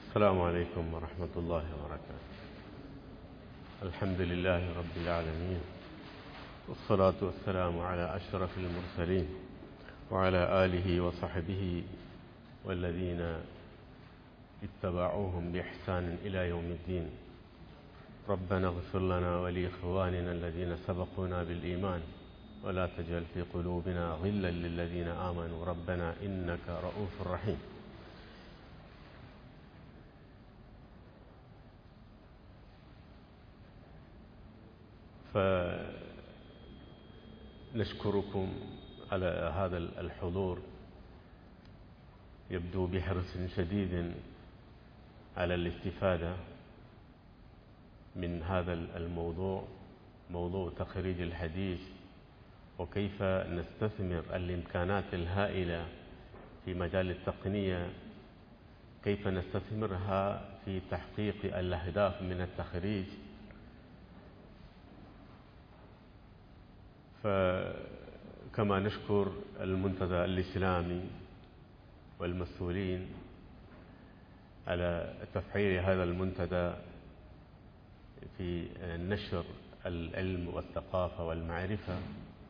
السلام عليكم ورحمة الله وبركاته. الحمد لله رب العالمين، والصلاة والسلام على أشرف المرسلين وعلى آله وصحبه والذين اتبعوهم بإحسان إلى يوم الدين. ربنا اغفر لنا ولإخواننا الذين سبقونا بالإيمان ولا تجعل في قلوبنا غلا للذين آمنوا ربنا إنك رؤوف رحيم. فنشكركم على هذا الحضور، يبدو بحرص شديد على الاستفادة من هذا الموضوع، موضوع تخريج الحديث، وكيف نستثمر الإمكانات الهائلة في مجال التقنية، كيف نستثمرها في تحقيق الأهداف من التخريج. فكما نشكر المنتدى الإسلامي والمسؤولين على تفعيل هذا المنتدى في نشر العلم والثقافة والمعرفة،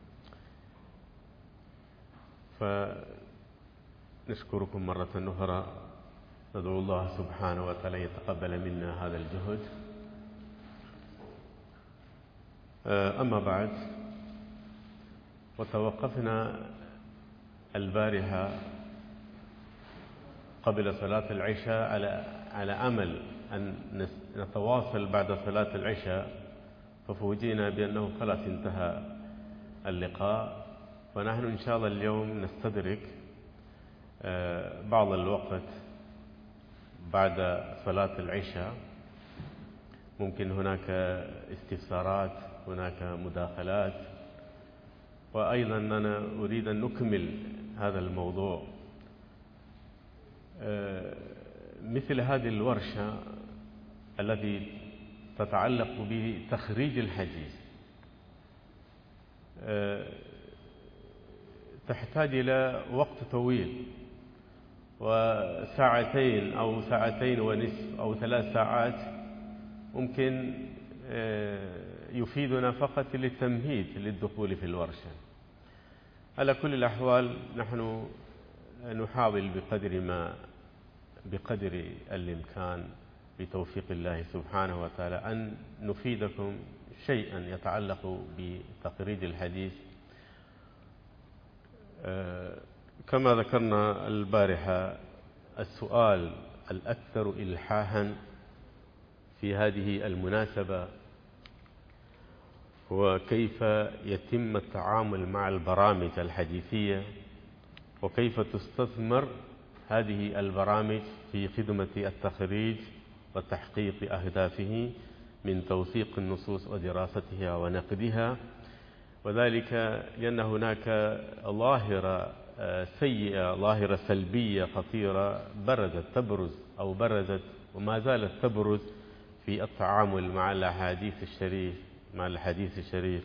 فنشكركم مرة أخرى. ندعو الله سبحانه وتعالى يتقبل منا هذا الجهد. أما بعد، وتوقفنا البارحة قبل صلاة العشاء على أمل أن نتواصل بعد صلاة العشاء، ففوجئنا بأنه خلاص انتهى اللقاء. فنحن إن شاء الله اليوم نستدرك بعض الوقت بعد صلاة العشاء. ممكن هناك استفسارات، هناك مداخلات، وأيضا أنا أريد أن نكمل هذا الموضوع. مثل هذه الورشة التي تتعلق بتخريج الحديث تحتاج إلى وقت طويل، وساعتين أو ساعتين ونصف أو 3 ساعات ممكن يفيدنا فقط للتمهيد للدخول في الورشة. على كل الأحوال نحن نحاول بقدر الإمكان بتوفيق الله سبحانه وتعالى أن نفيدكم شيئا يتعلق بتخريج الحديث. كما ذكرنا البارحة، السؤال الأكثر إلحاحا في هذه المناسبة هو كيف يتم التعامل مع البرامج الحديثية، وكيف تستثمر هذه البرامج في خدمة التخريج وتحقيق أهدافه من توثيق النصوص ودراستها ونقدها. وذلك لأن هناك ظاهرة سيئة، ظاهرة سلبية خطيرة برزت وما زالت تبرز في التعامل مع الحديث الشريف.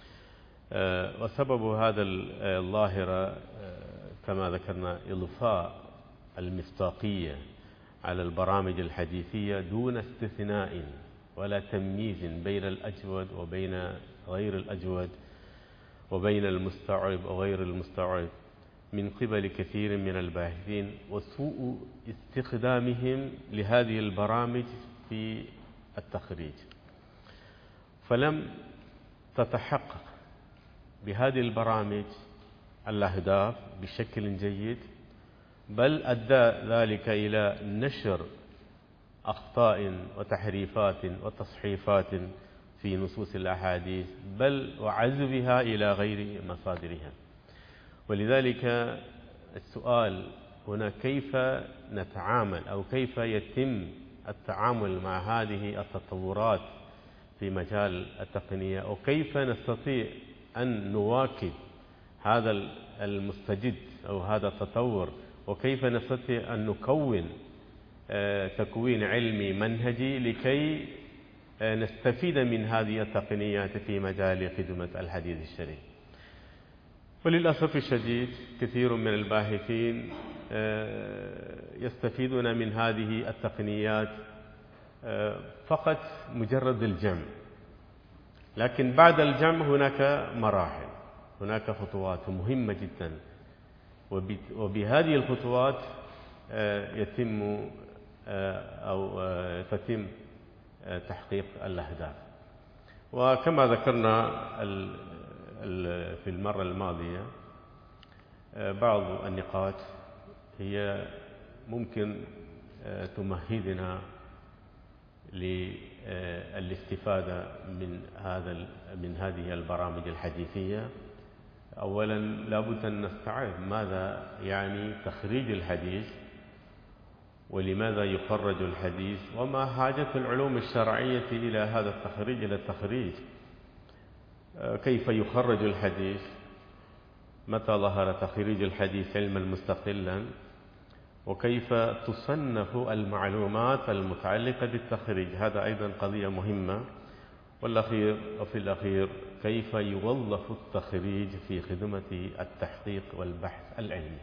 وسبب هذا الظاهرة كما ذكرنا إضفاء المصداقية على البرامج الحديثية دون استثناء ولا تمييز بين الأجود وبين غير الأجود، وبين المستوعب وغير المستوعب من قبل كثير من الباحثين، وسوء استخدامهم لهذه البرامج في التخريج. فلم تتحقق بهذه البرامج الأهداف بشكل جيد، بل أدى ذلك إلى نشر أخطاء وتحريفات وتصحيفات في نصوص الأحاديث، بل وعزبها إلى غير مصادرها. ولذلك السؤال هنا كيف نتعامل أو كيف يتم التعامل مع هذه التطورات في مجال التقنية، وكيف نستطيع أن نواكب هذا المستجد أو هذا التطور، وكيف نستطيع أن نكون تكوين علمي منهجي لكي نستفيد من هذه التقنيات في مجال خدمة الحديث الشريف. وللأسف الشديد كثير من الباحثين يستفيدون من هذه التقنيات فقط مجرد الجمع، لكن بعد الجمع هناك مراحل، هناك خطوات مهمة جدا، وبهذه الخطوات يتم تحقيق الأهداف. وكما ذكرنا في المرة الماضية بعض النقاط هي ممكن تمهدنا للاستفادة من هذه البرامج الحديثية. أولا لابد أن نستوعب ماذا يعني تخريج الحديث، ولماذا يخرج الحديث، وما حاجة العلوم الشرعية إلى هذا التخريج، إلى التخريج، كيف يخرج الحديث، متى ظهر تخريج الحديث علما مستقلا، وكيف تصنف المعلومات المتعلقة بالتخريج، هذا أيضا قضية مهمة. وفي الأخير كيف يوظف التخريج في خدمة التحقيق والبحث العلمي.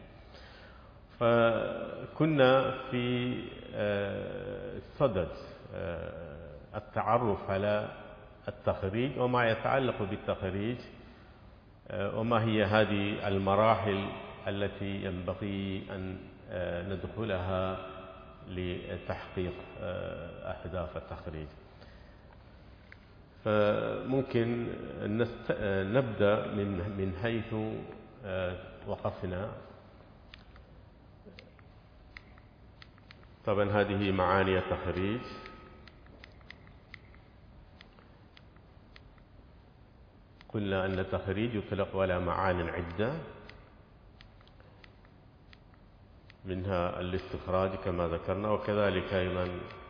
فكنا في صدد التعرف على التخريج وما يتعلق بالتخريج، وما هي هذه المراحل التي ينبغي أن ندخلها لتحقيق أهداف التخريج. فممكن نبدأ من حيث وقفنا. طبعا هذه معاني التخريج. قلنا أن التخريج يطلق على معان عدة، منها الاستخراج كما ذكرنا، وكذلك أيضا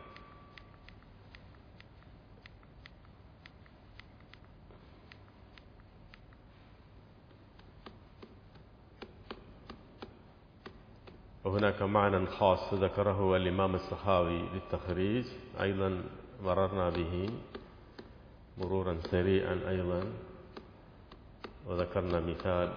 وهناك معنى خاص ذكره الإمام السخاوي للتخريج، أيضا مررنا به مرورا سريعا أيضا، وذكرنا مثال،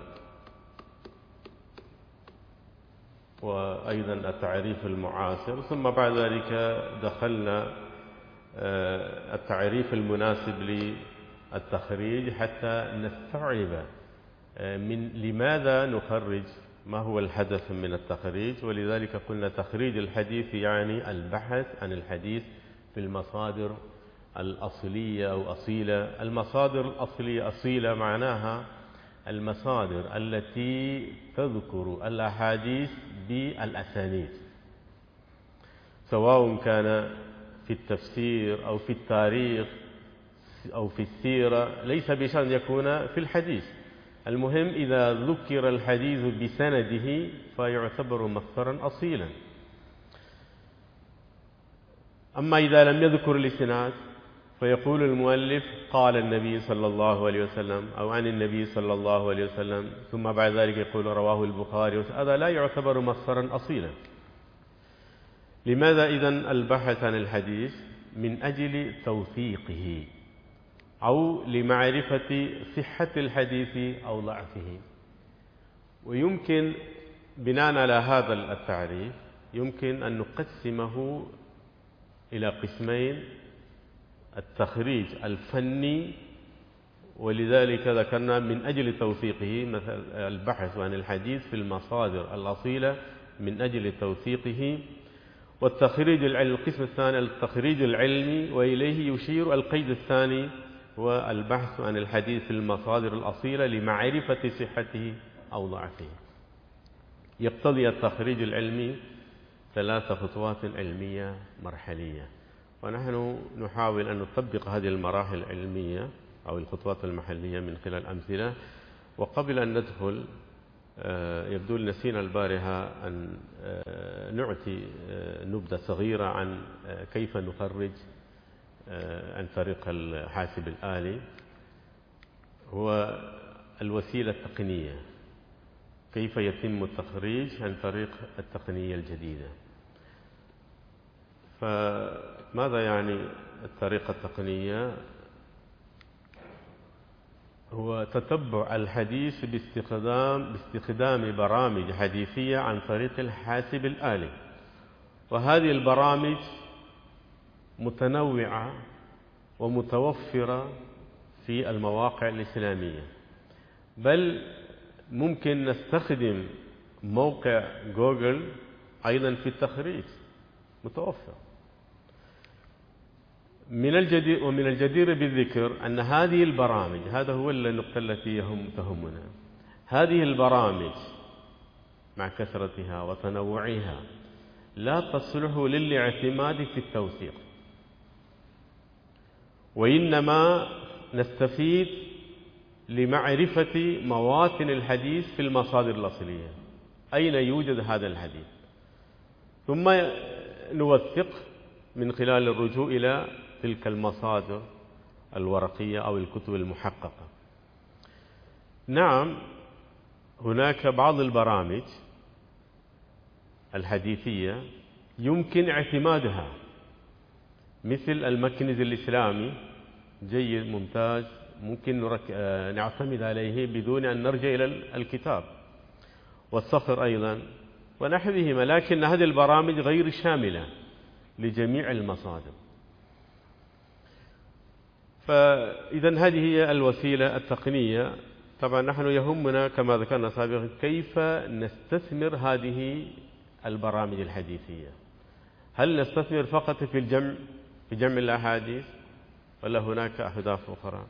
وأيضا التعريف المعاصر. ثم بعد ذلك دخلنا التعريف المناسب للتخريج حتى نستوعب من لماذا نخرج، ما هو الهدف من التخريج. ولذلك قلنا تخريج الحديث يعني البحث عن الحديث في المصادر الأصلية أو أصيلة. المصادر الأصلية أصيلة معناها المصادر التي تذكر الأحاديث بالأسانيد، سواء كان في التفسير أو في التاريخ أو في السيرة، ليس بشرط يكون في الحديث. المهم إذا ذكر الحديث بسنده فيعتبر مصدرا أصيلا. أما إذا لم يذكر الإسناد فيقول المؤلف قال النبي صلى الله عليه وسلم أو عن النبي صلى الله عليه وسلم، ثم بعد ذلك يقول رواه البخاري، هذا لا يعتبر مصدرا أصيلا. لماذا إذن البحث عن الحديث؟ من أجل توثيقه أو لمعرفة صحة الحديث أو ضعفه. ويمكن بناء على هذا التعريف يمكن أن نقسمه إلى قسمين: التخريج الفني، ولذلك ذكرنا من أجل توثيقه، مثل البحث عن الحديث في المصادر الأصيلة من أجل توثيقه. والتخريج العلمي القسم الثاني التخريج العلمي، وإليه يشير القيد الثاني والبحث عن الحديث في المصادر الأصيلة لمعرفة صحته أو ضعفه. يقتضي التخريج العلمي 3 خطوات علمية مرحلية، ونحن نحاول أن نطبق هذه المراحل العلمية أو الخطوات المحلية من خلال أمثلة. وقبل أن ندخل يبدو نسينا البارحة أن نعطي نبذة صغيرة عن كيف نخرج عن طريق الحاسب الآلي. هو الوسيلة التقنية، كيف يتم التخريج عن طريق التقنية الجديدة. فماذا يعني الطريقة التقنية؟ هو تتبع الحديث باستخدام برامج حديثية عن طريق الحاسب الآلي، وهذه البرامج متنوعة ومتوفرة في المواقع الإسلامية، بل ممكن نستخدم موقع جوجل أيضا في التخريج، متوفر. من الجدير بالذكر أن هذه البرامج، هذا هو النقطة التي تهمنا، هذه البرامج مع كثرتها وتنوعها لا تصلح للاعتماد في التوثيق، وإنما نستفيد لمعرفة مواطن الحديث في المصادر الأصلية، أين يوجد هذا الحديث، ثم نوثق من خلال الرجوع إلى تلك المصادر الورقية أو الكتب المحققة. نعم، هناك بعض البرامج الحديثية يمكن اعتمادها، مثل المكنز الإسلامي، جيد ممتاز، ممكن نعتمد عليه بدون أن نرجع إلى الكتاب، والصخر أيضا ونحوهما، لكن هذه البرامج غير شاملة لجميع المصادر. فإذا هذه هي الوسيلة التقنية. طبعا نحن يهمنا كما ذكرنا سابقا كيف نستثمر هذه البرامج الحديثية. هل نستثمر فقط في جمع الأحاديث، ولا هناك أهداف أخرى؟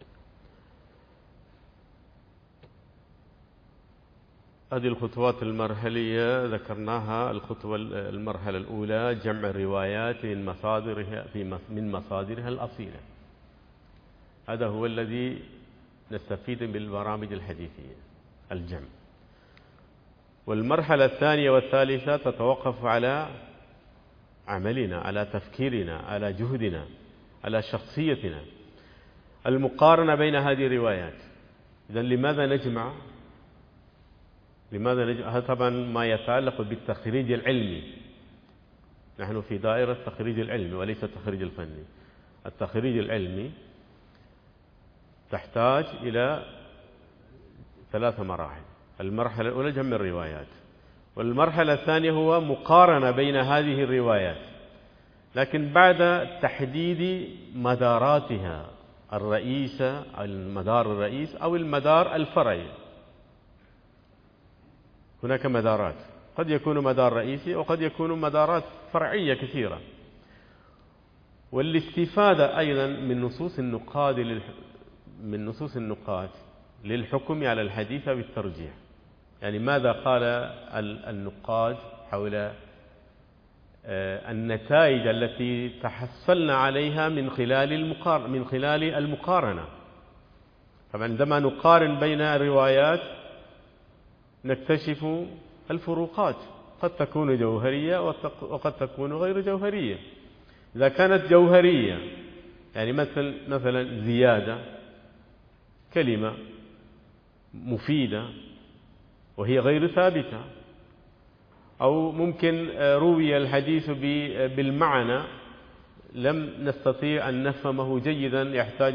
هذه الخطوات المرحلية ذكرناها. المرحلة الأولى جمع الروايات من مصادرها الأصيلة، هذا هو الذي نستفيد بالبرامج الحديثية، الجمع. والمرحلة الثانية والثالثة تتوقف على عملنا، على تفكيرنا، على جهدنا، على شخصيتنا، المقارنة بين هذه الروايات. إذن لماذا نجمع؟ هذا طبعا ما يتعلق بالتخريج العلمي. نحن في دائرة التخريج العلمي وليس التخريج الفني. التخريج العلمي تحتاج إلى 3 مراحل. المرحلة الأولى جمع الروايات، والمرحلة الثانية هو مقارنة بين هذه الروايات، لكن بعد تحديد مداراتها الرئيسة، المدار الرئيس أو المدار الفرعي. هناك مدارات، قد يكون مدار رئيسي وقد يكون مدارات فرعية كثيرة. والاستفادة أيضا من نصوص النقاد للحكم على الحديث بالترجيح، يعني ماذا قال النقاد حول النتائج التي تحصلنا عليها من خلال المقارنة. طبعا عندما نقارن بين الروايات نكتشف الفروقات، قد تكون جوهرية وقد تكون غير جوهرية. إذا كانت جوهرية، يعني مثلا زيادة كلمة مفيدة وهي غير ثابتة، أو ممكن روي الحديث بالمعنى لم نستطيع أن نفهمه جيدا، يحتاج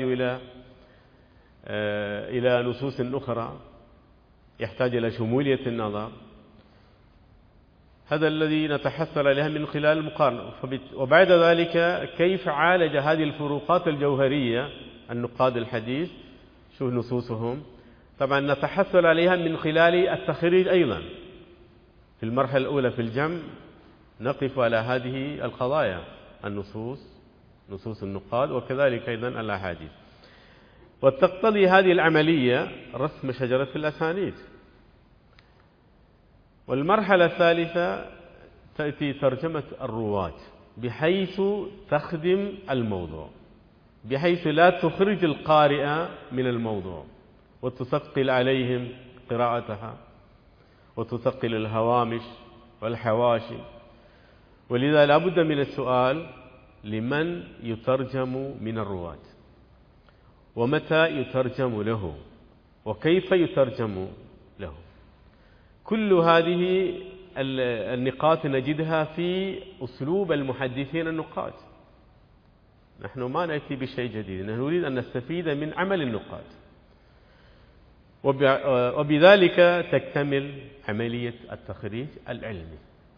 إلى نصوص أخرى، يحتاج إلى شمولية النظر. هذا الذي نتحصل عليها من خلال المقارنة. وبعد ذلك كيف عالج هذه الفروقات الجوهرية النقاد الحديث؟ شو نصوصهم؟ طبعا نتحصل عليها من خلال التخريج أيضا. في المرحلة الأولى في الجمع نقف على هذه القضايا، نصوص النقاد، وكذلك أيضا الأحاديث. وتقتضي هذه العملية رسم شجرة الأسانيد. والمرحلة الثالثة تأتي ترجمة الرواة بحيث تخدم الموضوع، بحيث لا تخرج القارئ من الموضوع وتثقل عليهم قراءتها وتثقل الهوامش والحواشي. ولذا لا بد من السؤال: لمن يترجم من الرواة؟ ومتى يترجم له؟ وكيف يترجم له؟ كل هذه النقاط نجدها في أسلوب المحدثين النقاد. نحن ما نأتي بشيء جديد، نحن نريد أن نستفيد من عمل النقاد. وبذلك تكتمل عملية التخريج العلمي.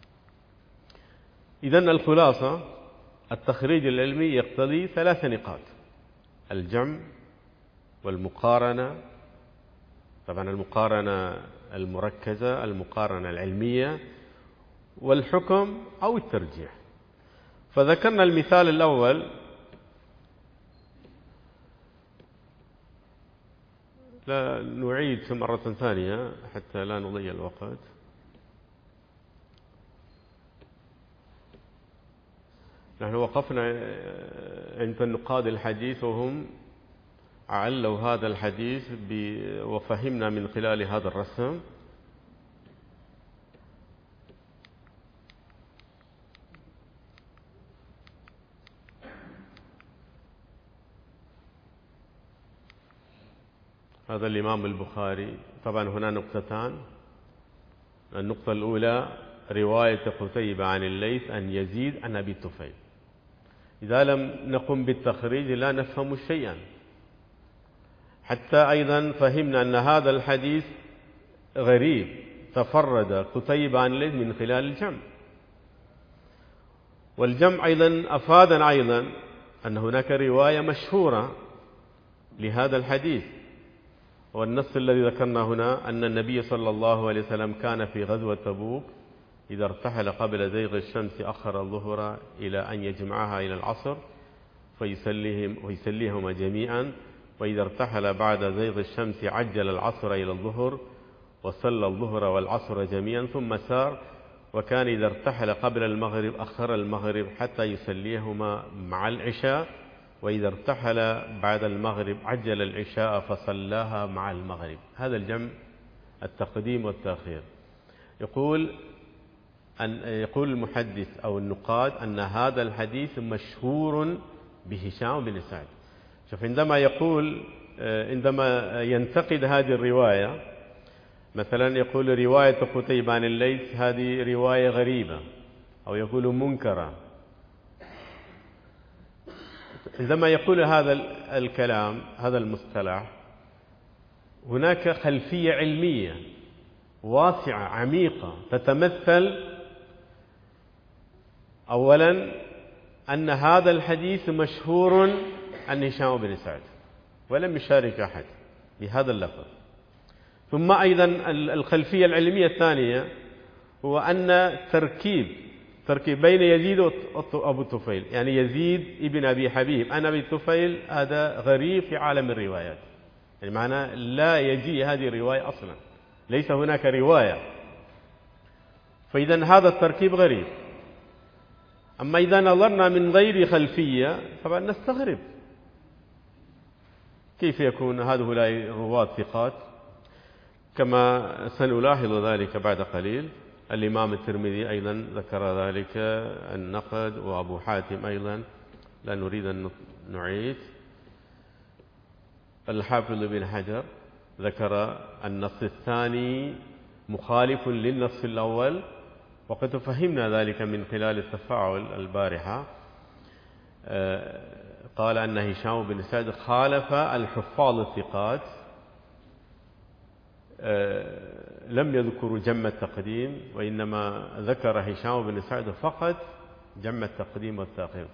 إذن الخلاصة: التخريج العلمي يقتضي 3 نقاط: الجمع، والمقارنة، طبعا المقارنة المركزة، المقارنة العلمية، والحكم أو الترجيح. فذكرنا المثال الأول، لا نعيد مرة ثانية حتى لا نضيع الوقت. نحن وقفنا عند النقاد الحديث وهم علّوا هذا الحديث وفهمنا من خلال هذا الرسم هذا الإمام البخاري. طبعا هنا نقطتان: النقطة الأولى رواية قتيبة عن الليث عن يزيد عن أبي الطفيل. إذا لم نقم بالتخريج لا نفهم شيئا. حتى أيضا فهمنا أن هذا الحديث غريب، تفرد قتيبة عن الليث من خلال الجمع، والجمع أيضا أفادنا أيضا أن هناك رواية مشهورة لهذا الحديث. والنص الذي ذكرنا هنا أن النبي صلى الله عليه وسلم كان في غزوة تبوك إذا ارتحل قبل زيغ الشمس أخر الظهر إلى أن يجمعها إلى العصر ويسليهما جميعا، وإذا ارتحل بعد زيغ الشمس عجل العصر إلى الظهر وصلى الظهر والعصر جميعا ثم سار، وكان إذا ارتحل قبل المغرب أخر المغرب حتى يسليهما مع العشاء، وإذا ارتحل بعد المغرب عجل العشاء فصلاها مع المغرب. هذا الجمع، التقديم والتأخير. يقول المحدث أو النقاد أن هذا الحديث مشهور بهشام بن سعد. شوف، عندما ينتقد هذه الرواية، مثلا يقول رواية قتيبة عن الليث هذه رواية غريبة، أو يقول منكرة. عندما يقول هذا الكلام، هذا المصطلح، هناك خلفية علمية واسعة عميقة تتمثل أولا أن هذا الحديث مشهور عن هشام بن سعد ولم يشارك أحد بهذا اللفظ. ثم أيضا الخلفية العلمية الثانية هو أن تركيب بين يزيد وأبو الطفيل، يعني يزيد ابن أبي حبيب عن أبي الطفيل، هذا غريب في عالم الروايات. يعني معناه لا يجي هذه الرواية أصلا، ليس هناك رواية. فإذا هذا التركيب غريب. أما إذا نظرنا من غير خلفية طبعا نستغرب، كيف يكون هؤلاء رواة ثقات؟ كما سنلاحظ ذلك بعد قليل. الإمام الترمذي أيضا ذكر ذلك النقد، وأبو حاتم أيضا، لا نريد أن نعيد. الحافظ بن حجر ذكر النص الثاني مخالف للنص الأول، وقد فهمنا ذلك من خلال التفاعل البارحة. قال أن هشام بن سعد خالف الحفاظ الثقات، لم يذكروا جمع التقديم، وإنما ذكر هشام بن سعد فقط جمع التقديم والتأخير.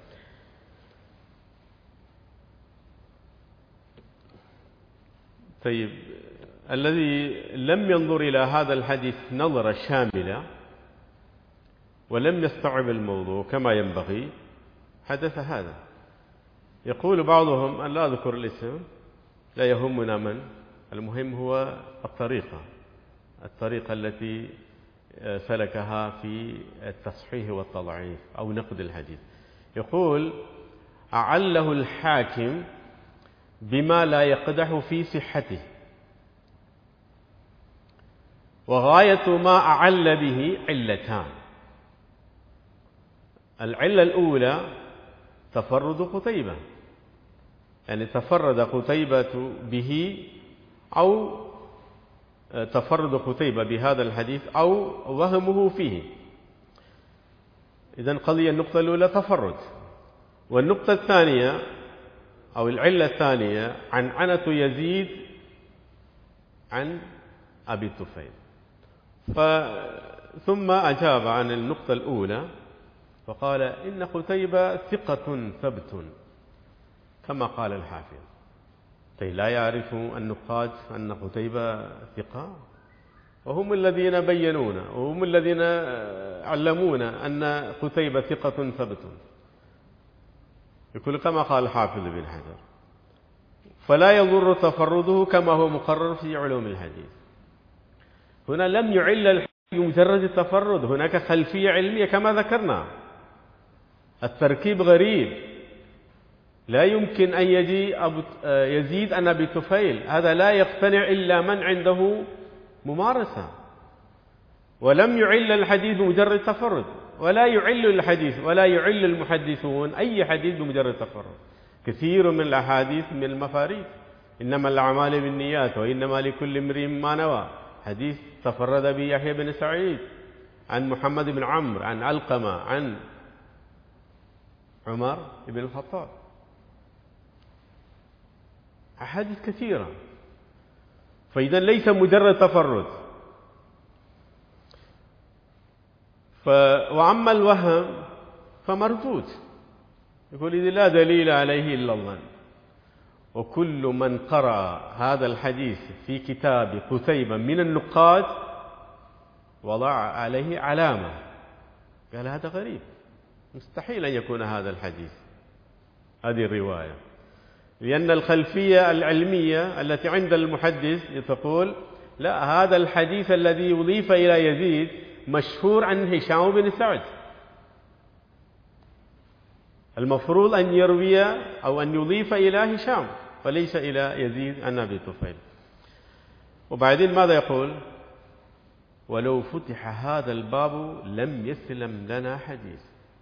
طيب، الذي لم ينظر إلى هذا الحديث نظرة شاملة ولم يستوعب الموضوع كما ينبغي حدث هذا. يقول بعضهم، أن لا أذكر الاسم، لا يهمنا من، المهم هو الطريقة التي سلكها في التصحيح والتضعيف أو نقد الحديث. يقول: أعله الحاكم بما لا يقدح في صحته، وغاية ما أعل به علتان. العلة الأولى تفرد قتيبة، يعني تفرد قتيبة به، أو تفرد قتيبة بهذا الحديث، أو وهمه فيه. إذن قضية النقطة الأولى تفرد. والنقطة الثانية أو العلة الثانية عنعنة يزيد عن أبي الطفيل. ثم أجاب عن النقطة الأولى فقال إن قتيبة ثقة ثبت كما قال الحافظ. لا يعرف النقاد أن قتيبة ثقة، وهم الذين بينونا وهم الذين علمونا أن قتيبة ثقة ثبت، يقول كما قال الحافظ بن حجر، فلا يضر تفرده كما هو مقرر في علوم الحديث. هنا لم يعل الحديث بمجرد التفرد، هناك خلفية علمية كما ذكرنا. التركيب غريب، لا يمكن أن يجي يزيد عن أبي طفيل، هذا لا يقتنع إلا من عنده ممارسة. ولم يعل الحديث بمجرد التفرد، ولا يعل الحديث ولا يعل المحدثون أي حديث بمجرد التفرد. كثير من الأحاديث من المفاريد، إنما الأعمال بالنيات وإنما لكل امرئ ما نوى، حديث تفرد به يحيى بن سعيد عن محمد بن عمرو عن علقمة عن عمر بن الخطاب، أحاديث كثيرة. فإذا ليس مجرد تفرد. وأما الوهم فمردود، يقول إذا لا دليل عليه إلا الظن. وكل من قرأ هذا الحديث في كتاب قتيبة من النقاد وضع عليه علامة، قال هذا غريب، مستحيل أن يكون هذا الحديث هذه الرواية، لأن الخلفية العلمية التي عند المحدث تقول لا، هذا الحديث الذي يضيف إلى يزيد مشهور عن هشام بن سعد، المفروض أن يروي أو أن يضيف إلى هشام وليس إلى يزيد عن أبي طفيل. وبعدين ماذا يقول؟ ولو فتح هذا الباب لم يسلم لنا حديث.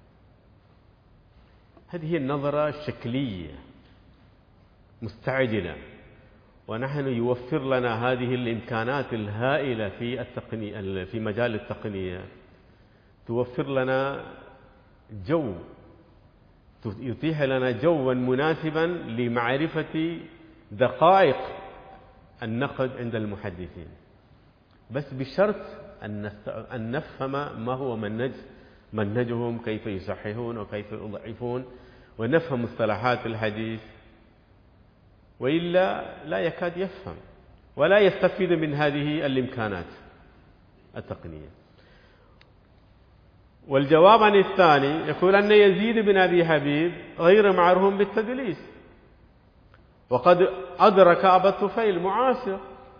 هذه النظرة الشكلية مستعجلة، ونحن يوفر لنا هذه الإمكانات الهائلة في التقنية في مجال التقنية، توفر لنا جو، يتيح لنا جوا مناسبا لمعرفة دقائق النقد عند المحدثين، بس بشرط أن نفهم ما هو منهجهم، كيف يصححون وكيف يضعفون، ونفهم مصطلحات الحديث، وإلا لا يكاد يفهم ولا يستفيد من هذه الإمكانات التقنية. والجواب عن الثاني يقول أن يزيد بن أبي حبيب غير معروف بالتدليس، وقد أدرك أبا الطفيل معاصر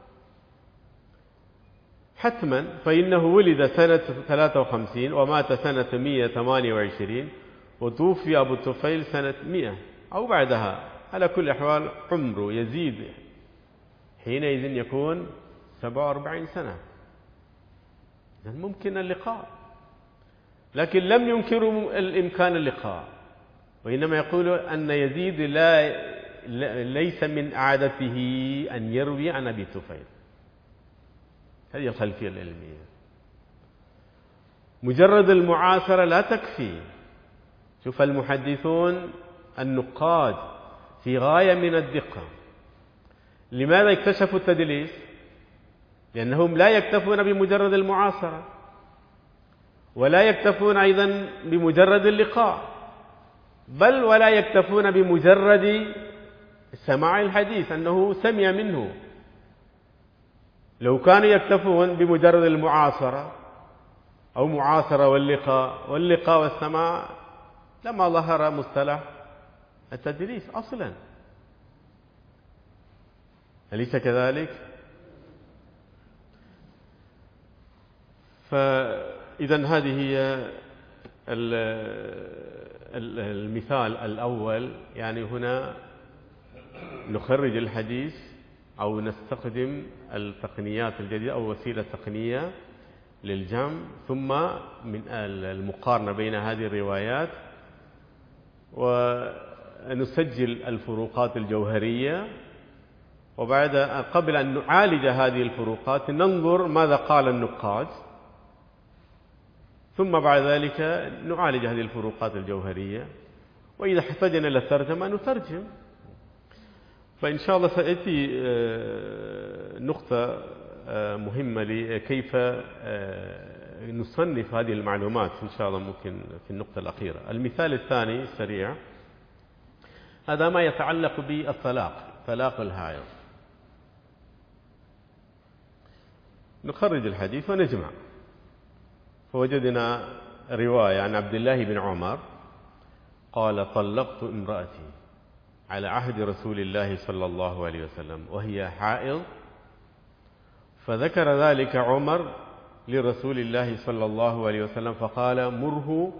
حتما، فإنه ولد سنة 53 ومات سنة 128 وتوفي أبو الطفيل سنة 100 أو بعدها. على كل الأحوال عمر يزيد حينئذ يكون 47 سنة، ممكن اللقاء، لكن لم ينكروا الإمكان اللقاء، وإنما يقول أن يزيد ليس من عادته أن يروي عن أبي طفيل. هذه الخلفية العلمية. مجرد المعاصرة لا تكفي. شوف المحدثون النقاد في غاية من الدقة. لماذا اكتشفوا التدليس؟ لأنهم لا يكتفون بمجرد المعاصرة، ولا يكتفون أيضا بمجرد اللقاء، بل ولا يكتفون بمجرد سماع الحديث أنه سمع منه. لو كانوا يكتفون بمجرد المعاصرة أو معاصرة واللقاء والسماع لما ظهر مصطلح التدليس أصلا، أليس كذلك؟ فإذا هذه هي المثال الأول. يعني هنا نخرج الحديث أو نستخدم التقنيات الجديدة أو وسيلة تقنية للجمع، ثم من المقارنة بين هذه الروايات، ونسجل الفروقات الجوهرية، وبعد قبل أن نعالج هذه الفروقات ننظر ماذا قال النقاد، ثم بعد ذلك نعالج هذه الفروقات الجوهرية، وإذا احتاجنا إلى الترجمة نترجم. فإن شاء الله سأتي نقطة مهمة لكيف نصنف هذه المعلومات إن شاء الله، ممكن في النقطة الأخيرة. المثال الثاني سريع، هذا ما يتعلق بالطلاق، طلاق الحائض. نخرج الحديث ونجمع، فوجدنا رواية عن عبد الله بن عمر قال: طلقت امرأتي على عهد رسول الله صلى الله عليه وسلم وهي حائض، فذكر ذلك عمر لرسول الله صلى الله عليه وسلم فقال: مره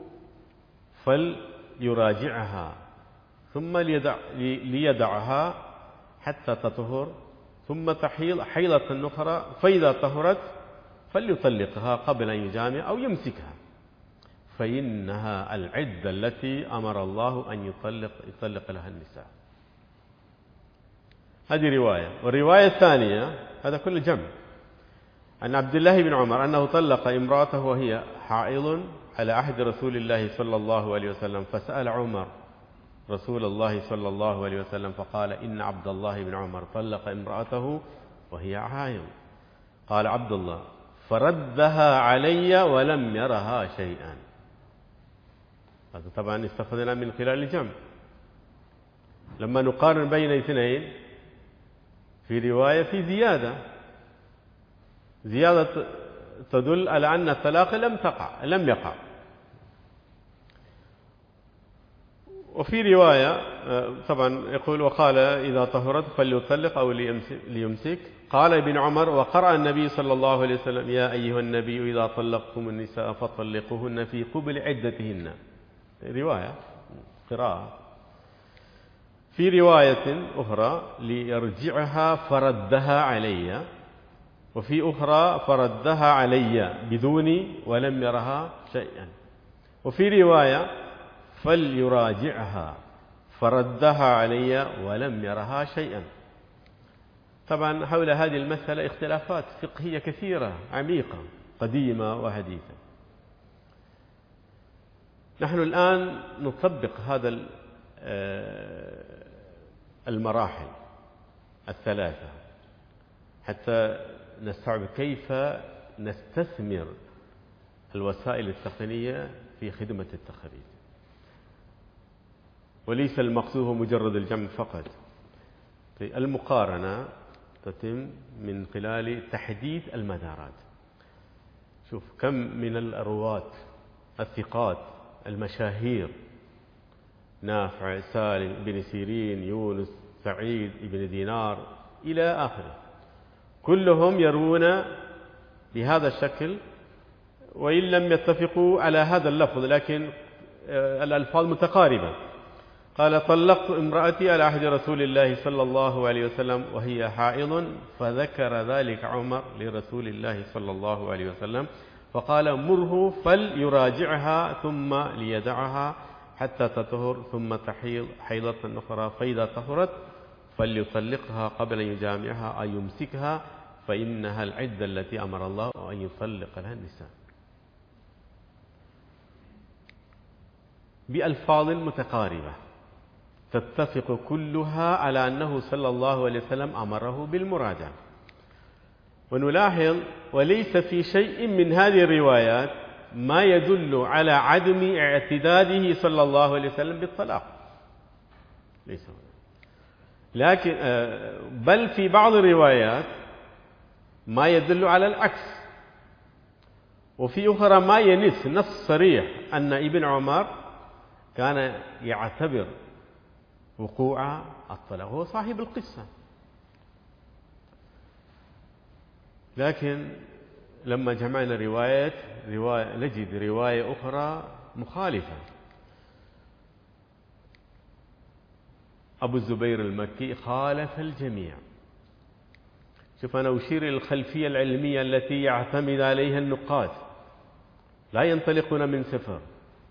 فليراجعها ثم ليدعها حتى تطهر ثم تحيض حيضة أخرى، فإذا طهرت فليطلقها قبل أن يجامع أو يمسكها، فإنها العدة التي أمر الله أن يطلق لها النساء. هذه رواية. والرواية الثانية هذا كل جمع عن عبد الله بن عمر أنه طلق امرأته وهي حائض على عهد رسول الله صلى الله عليه وسلم، فسأل عمر رسول الله صلى الله عليه وسلم فقال: إن عبد الله بن عمر طلق امرأته وهي حائض. قال عبد الله: فردها علي ولم يرها شيئا. هذا طبعا استفدنا من خلال الجمع. لما نقارن بين اثنين في رواية في زيادة تدل على أن الطلاق لم يقع. وفي رواية طبعا يقول: وقال إذا طهرت فليطلق أو ليمسك. قال ابن عمر: وقرأ النبي صلى الله عليه وسلم: يا أيها النبي إذا طلقتم النساء فطلقوهن في قبل عدتهن. رواية قراءة. في رواية أخرى: ليرجعها فردها علي، وفي أخرى: فردها علي بدوني ولم يرها شيئا. وفي رواية: فليراجعها فردها علي ولم يرها شيئا. طبعا حول هذه المسألة اختلافات فقهية كثيرة عميقة قديمة وحديثة. نحن الآن نطبق هذا المراحل الثلاثة حتى نستوعب كيف نستثمر الوسائل التقنية في خدمة التخريج. وليس المقصود هو مجرد الجمع فقط. المقارنة تتم من خلال تحديد المدارات. شوف كم من الرواة الثقات المشاهير: نافع، سالم، ابن سيرين، يونس، سعيد ابن دينار إلى آخره، كلهم يروون بهذا الشكل، وإن لم يتفقوا على هذا اللفظ لكن الألفاظ متقاربة. قال: طلقت امرأتي على عهد رسول الله صلى الله عليه وسلم وهي حائض، فذكر ذلك عمر لرسول الله صلى الله عليه وسلم فقال: مره فليراجعها ثم ليدعها حتى تطهر ثم تحيض حيضة أخرى، فإذا طهرت فليطلقها قبل أن يجامعها أو يمسكها، فإنها العدة التي أمر الله أن يطلق لها النساء. بألفاظ متقاربة تتفق كلها على أنه صلى الله عليه وسلم أمره بالمراجعة. ونلاحظ: وليس في شيء من هذه الروايات ما يدل على عدم اعتداده صلى الله عليه وسلم بالطلاق، ليس هنا. لكن بل في بعض الروايات ما يدل على العكس، وفي أخرى ما ينص نص صريح أن ابن عمر كان يعتبر وقوع الطلاق، هو صاحب القصة. لكن لما جمعنا رواية نجد رواية أخرى مخالفة. أبو الزبير المكي خالف الجميع. شوف، أنا أشير إلى الخلفية العلمية التي يعتمد عليها النقاد، لا ينطلقون من صفر.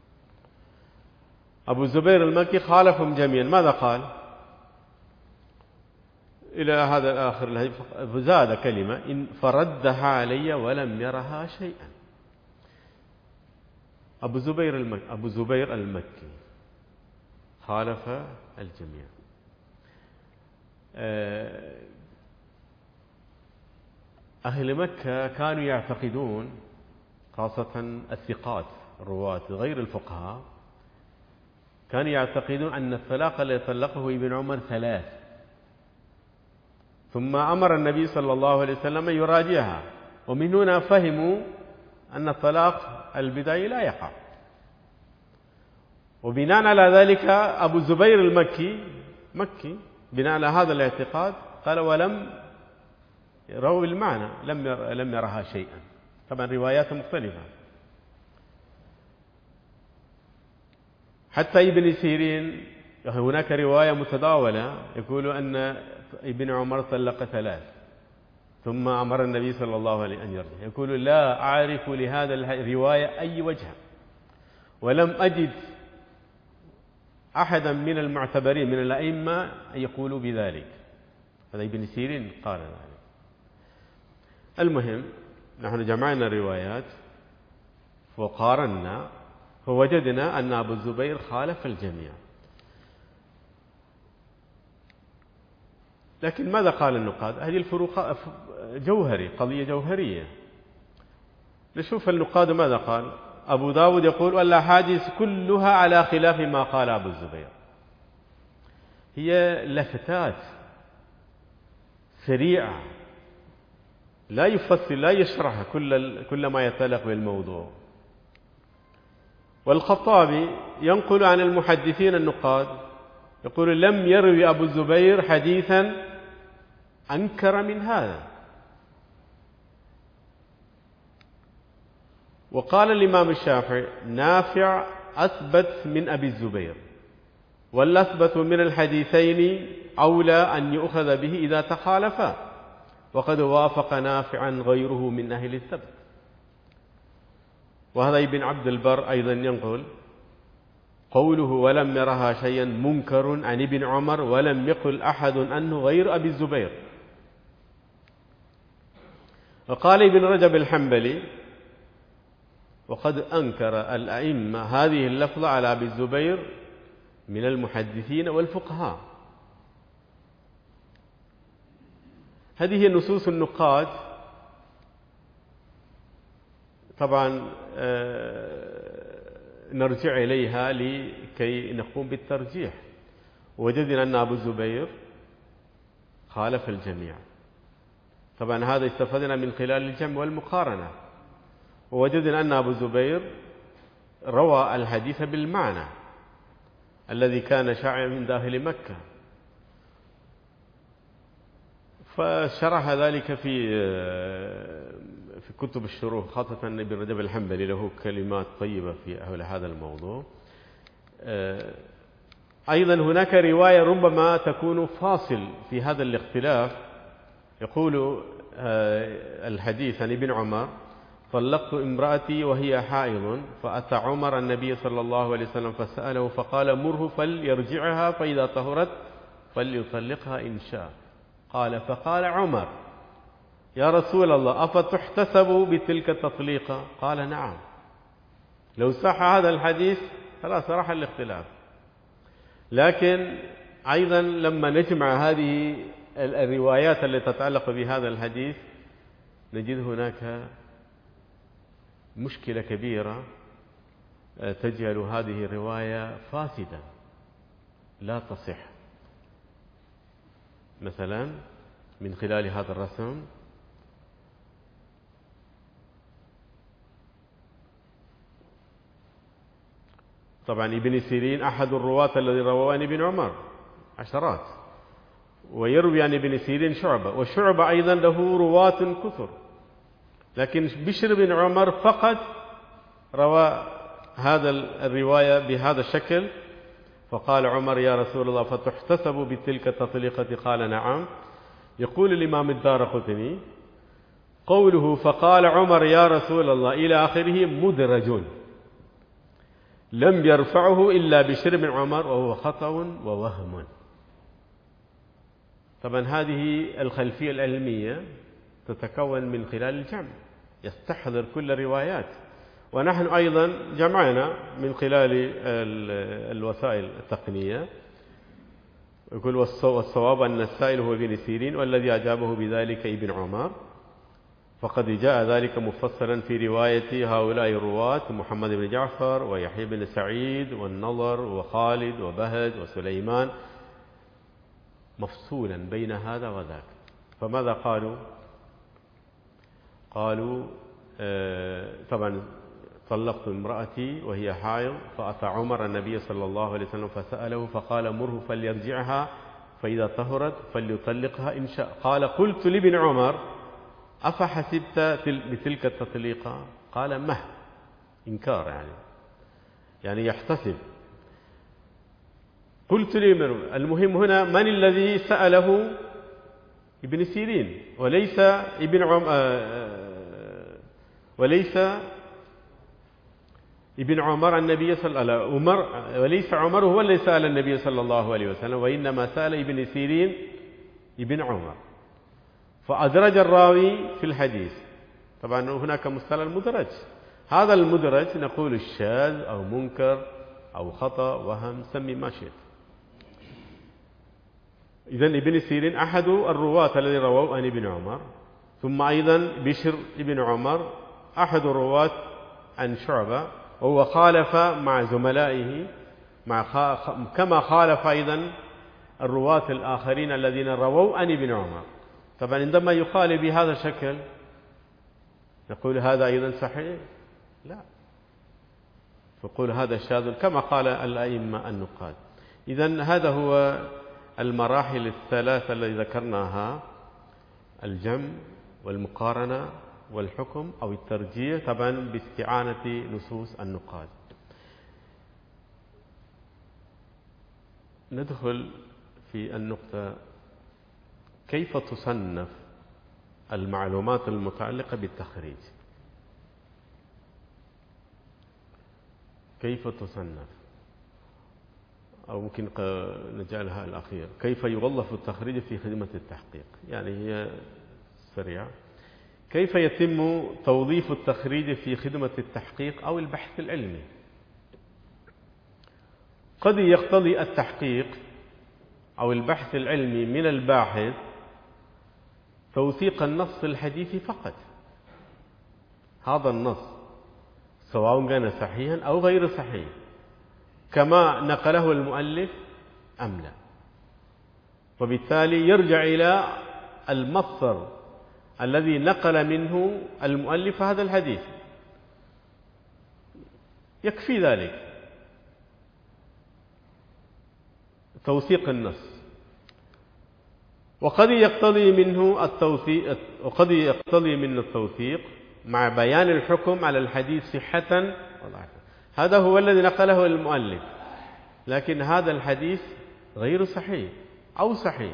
أبو الزبير المكي خالفهم جميعا. ماذا قال؟ إلى هذا الآخر الحديث زاد كلمة: إن فردها علي ولم يرها شيئا. أبو زبير المكي خالف الجميع. أهل مكة كانوا يعتقدون، خاصة الثقات الرواة غير الفقهاء، كانوا يعتقدون أن الطلاق الذي طلقه ابن عمر 3، ثم أمر النبي صلى الله عليه وسلم يراجعها، ومن هنا فهموا أن الطلاق البدعي لا يقع. وبناء على ذلك أبو الزبير مكي بناء على هذا الاعتقاد قال ولم يروا بالمعنى، لم يرها شيئا. طبعا روايات مختلفة. حتى ابن سيرين هناك رواية متداولة يقول أن ابن عمر طلق 3 ثم أمر النبي صلى الله عليه وسلم أن يرجع. يقول لا أعرف لهذا الرواية أي وجه، ولم أجد أحدا من المعتبرين من الأئمة يقولوا بذلك. هذا ابن سيرين قال ذلك. المهم نحن جمعنا الروايات وقارنا، فوجدنا أن أبو الزبير خالف الجميع. لكن ماذا قال النقاد؟ هذه الفروق قضية جوهرية. نشوف النقاد ماذا قال. أبو داود يقول والأحاديث كلها على خلاف ما قال أبو الزبير. هي لفتات سريعة، لا يفصل لا يشرح كل ما يتعلق بالموضوع. والخطابي ينقل عن المحدثين النقاد يقول لم يروي أبو الزبير حديثا أنكر من هذا. وقال الإمام الشافعي نافع أثبت من أبي الزبير، والأثبت من الحديثين أولى أن يؤخذ به إذا تخالفا، وقد وافق نافعا غيره من أهل الثبت. وهذا ابن عبد البر أيضا ينقل قوله ولم يرها شيئا منكر عن ابن عمر ولم يقل أحد أنه غير أبي الزبير. وقال ابن رجب الحنبلي وقد أنكر الأئمة هذه اللفظة على أبي الزبير من المحدثين والفقهاء. هذه نصوص النقاد طبعا نرجع إليها لكي نقوم بالترجيح. وجدنا أن أبو الزبير خالف الجميع. طبعا هذا استفدنا من خلال الجمع والمقارنة. ووجدنا أن أبو الزبير روى الحديث بالمعنى الذي كان شائعا من أهل مكة، فشرح ذلك في كتب الشروح، خاصة ابن رجب الحنبلي له كلمات طيبة في حول هذا الموضوع. أيضا هناك رواية ربما تكون فاصل في هذا الاختلاف. يقول الحديث عن ابن عمر طلقت امرأتي وهي حائض، فأتى عمر النبي صلى الله عليه وسلم فسأله فقال مره فليرجعها فإذا طهرت فليطلقها إن شاء. قال فقال عمر يا رسول الله أفتحتسب بتلك التطليقة؟ قال نعم. لو صح هذا الحديث خلاص راح الاختلاف. لكن أيضا لما نجمع هذه الروايات التي تتعلق بهذا الحديث نجد هناك مشكلة كبيرة تجعل هذه الرواية فاسدة لا تصح. مثلا من خلال هذا الرسم طبعا ابن سيرين أحد الرواة الذي رواه عن ابن عمر عشرات، ويروي عن ابن سيرين شعبة، وشعبة أيضا له رواة كثر، لكن بشر بن عمر فقط روى هذا الرواية بهذا الشكل. فقال عمر يا رسول الله فتحتسب بتلك التطليقة؟ قال نعم. يقول الإمام الدارقطني قوله فقال عمر يا رسول الله إلى آخره مدرج لم يرفعه إلا بشر بن عمر وهو خطأ ووهم. طبعا هذه الخلفية العلمية تتكون من خلال الجمع، يستحضر كل الروايات. ونحن أيضا جمعنا من خلال الوسائل التقنية يقول والصواب أن السائل هو ابن سيرين والذي أجابه بذلك ابن عمر، فقد جاء ذلك مفصلا في رواية هؤلاء الرواة محمد بن جعفر ويحيى بن سعيد والنضر وخالد وبهز وسليمان مفصولا بين هذا وذاك. فماذا قالوا؟ قالوا طبعا طلقت امرأتي وهي حائض، فأتى عمر النبي صلى الله عليه وسلم فسأله فقال مره فليرجعها فإذا طهرت فليطلقها إن شاء. قال قلت لابن عمر أفحسبت بتلك التطليقة؟ قال مه، إنكار يعني يحتسب. قلت لابن، المهم هنا من الذي سأله؟ ابن سيرين وليس ابن وليس ابن عمر النبي صلى الله عليه وسلم، وليس عمر هو الذي سأل النبي صلى الله عليه وسلم، وإنما سأل ابن سيرين ابن عمر، فأدرج الراوي في الحديث. طبعا هناك مصطلح المدرج، هذا المدرج نقول الشاذ أو منكر أو خطأ وهم، سمي ما شئت. إذن ابن سيرين أحد الرواة الذي رووا عن ابن عمر، ثم أيضا بشر ابن عمر أحد الرواة عن شعبة، وهو خالف مع زملائه كما خالف أيضا الرواة الآخرين الذين رووا عن ابن عمر. طبعا عندما يخالف بهذا الشكل نقول هذا أيضا صحيح؟ لا، فقول هذا شاذ كما قال الأئمة النقاد. إذن هذا هو المراحل الثلاثة التي ذكرناها: الجمع والمقارنة والحكم أو الترجيح، طبعا باستعانة نصوص النقاد. ندخل في النقطة: كيف تصنف المعلومات المتعلقة بالتخريج؟ كيف تصنف؟ أو ممكن نجعلها الأخير: كيف يوظف التخريج في خدمة التحقيق؟ يعني هي سريعة. كيف يتم توظيف التخريج في خدمة التحقيق أو البحث العلمي؟ قد يقتضي التحقيق أو البحث العلمي من الباحث توثيق النص الحديثي فقط، هذا النص سواء كان صحيحا أو غير صحيح كما نقله المؤلف أم لا، وبالتالي يرجع إلى المصدر الذي نقل منه المؤلف هذا الحديث، يكفي ذلك توثيق النص. وقد يقتضي منه التوثيق مع بيان الحكم على الحديث صحة وضعفا. هذا هو الذي نقله المؤلف، لكن هذا الحديث غير صحيح أو صحيح،